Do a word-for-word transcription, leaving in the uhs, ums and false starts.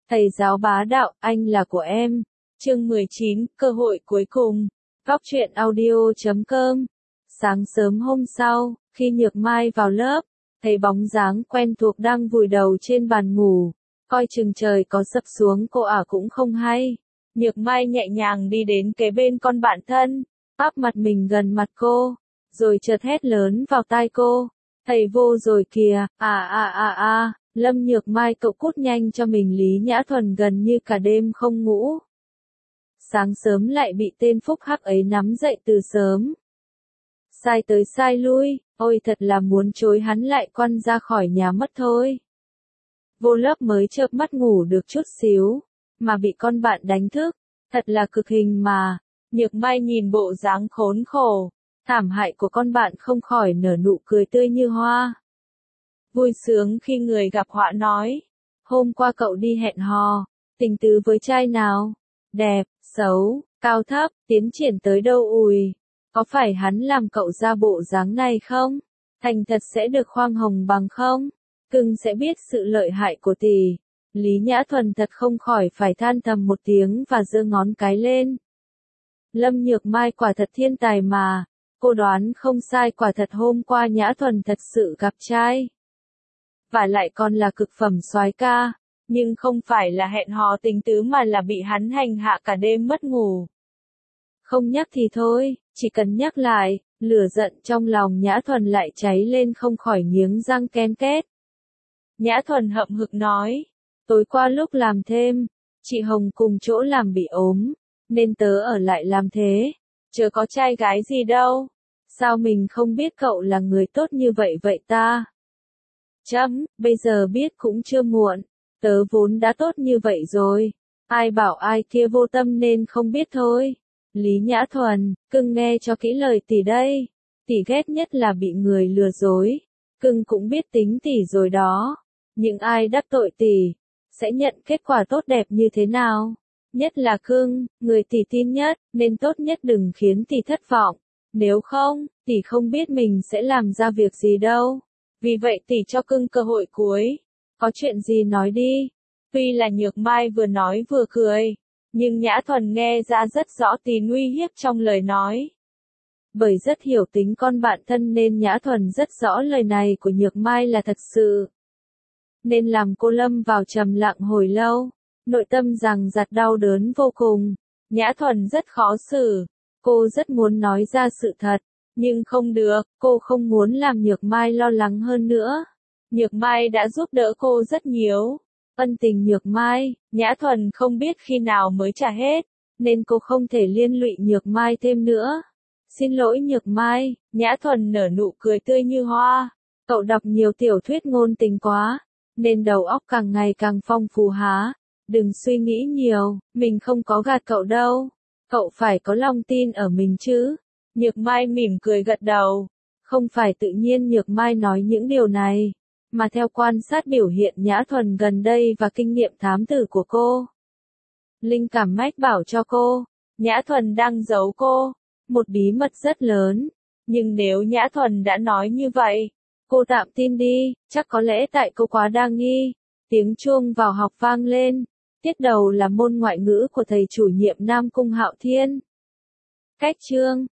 Thầy giáo bá đạo, anh là của em. Chương mười chín, cơ hội cuối cùng. Góc truyện audio chấm com. Sáng sớm hôm sau, khi Nhược Mai vào lớp, thấy bóng dáng quen thuộc đang vùi đầu trên bàn ngủ, coi chừng trời có sập xuống cô ả cũng không hay. Nhược Mai nhẹ nhàng đi đến kế bên con bạn thân, áp mặt mình gần mặt cô, rồi chợt hét lớn vào tai cô. Thầy vô rồi kìa, à à à à, Lâm Nhược Mai cậu cút nhanh cho mình. Lý Nhã Thuần gần như cả đêm không ngủ. Sáng sớm lại bị tên phúc hắc ấy nắm dậy từ sớm. Sai tới sai lui, ôi thật là muốn chối hắn lại quăng ra khỏi nhà mất thôi. Vô lớp mới chợp mắt ngủ được chút xíu, mà bị con bạn đánh thức, thật là cực hình mà. Nhược Mai nhìn bộ dáng khốn khổ, thảm hại của con bạn không khỏi nở nụ cười tươi như hoa. Vui sướng khi người gặp họa nói, hôm qua cậu đi hẹn hò, tình tứ với trai nào? Đẹp, xấu, cao thấp, tiến triển tới đâu ùi? Có phải hắn làm cậu ra bộ dáng này không? Thành thật sẽ được khoan hồng bằng không? Cưng sẽ biết sự lợi hại của tỷ. Lý Nhã Thuần thật không khỏi phải than thầm một tiếng và giơ ngón cái lên. Lâm Nhược Mai quả thật thiên tài mà, cô đoán không sai, quả thật hôm qua Nhã Thuần thật sự gặp trai. Và lại còn là cực phẩm soái ca, nhưng không phải là hẹn hò tình tứ mà là bị hắn hành hạ cả đêm mất ngủ. Không nhắc thì thôi, chỉ cần nhắc lại, lửa giận trong lòng Nhã Thuần lại cháy lên không khỏi nghiến răng ken két. Nhã Thuần hậm hực nói, tối qua lúc làm thêm, chị Hồng cùng chỗ làm bị ốm, nên tớ ở lại làm thế, chớ có trai gái gì đâu. Sao mình không biết cậu là người tốt như vậy vậy ta? Chấm, bây giờ biết cũng chưa muộn, tớ vốn đã tốt như vậy rồi, ai bảo ai kia vô tâm nên không biết thôi. Lý Nhã Thuần, cưng nghe cho kỹ lời tỷ đây, tỷ ghét nhất là bị người lừa dối, cưng cũng biết tính tỷ rồi đó, những ai đắc tội tỷ, sẽ nhận kết quả tốt đẹp như thế nào, nhất là cưng, người tỷ tin nhất, nên tốt nhất đừng khiến tỷ thất vọng, nếu không, tỷ không biết mình sẽ làm ra việc gì đâu. Vì vậy tỷ cho cưng cơ hội cuối. Có chuyện gì nói đi. Tuy là Nhược Mai vừa nói vừa cười, nhưng Nhã Thuần nghe ra rất rõ tí nguy hiếp trong lời nói. Bởi rất hiểu tính con bạn thân nên Nhã Thuần rất rõ lời này của Nhược Mai là thật sự. Nên làm cô lâm vào trầm lặng hồi lâu, nội tâm rằng giặt đau đớn vô cùng. Nhã Thuần rất khó xử, cô rất muốn nói ra sự thật. Nhưng không được, cô không muốn làm Nhược Mai lo lắng hơn nữa. Nhược Mai đã giúp đỡ cô rất nhiều. Ân tình Nhược Mai, Nhã Thuần không biết khi nào mới trả hết, nên cô không thể liên lụy Nhược Mai thêm nữa. Xin lỗi Nhược Mai, Nhã Thuần nở nụ cười tươi như hoa. Cậu đọc nhiều tiểu thuyết ngôn tình quá, nên đầu óc càng ngày càng phong phú há. Đừng suy nghĩ nhiều, mình không có gạt cậu đâu. Cậu phải có lòng tin ở mình chứ. Nhược Mai mỉm cười gật đầu. Không phải tự nhiên Nhược Mai nói những điều này, mà theo quan sát biểu hiện Nhã Thuần gần đây và kinh nghiệm thám tử của cô. Linh cảm mách bảo cho cô, Nhã Thuần đang giấu cô một bí mật rất lớn. Nhưng nếu Nhã Thuần đã nói như vậy, cô tạm tin đi, chắc có lẽ tại cô quá đa nghi. Tiếng chuông vào học vang lên. Tiết đầu là môn ngoại ngữ của thầy chủ nhiệm Nam Cung Hạo Thiên. Cách chương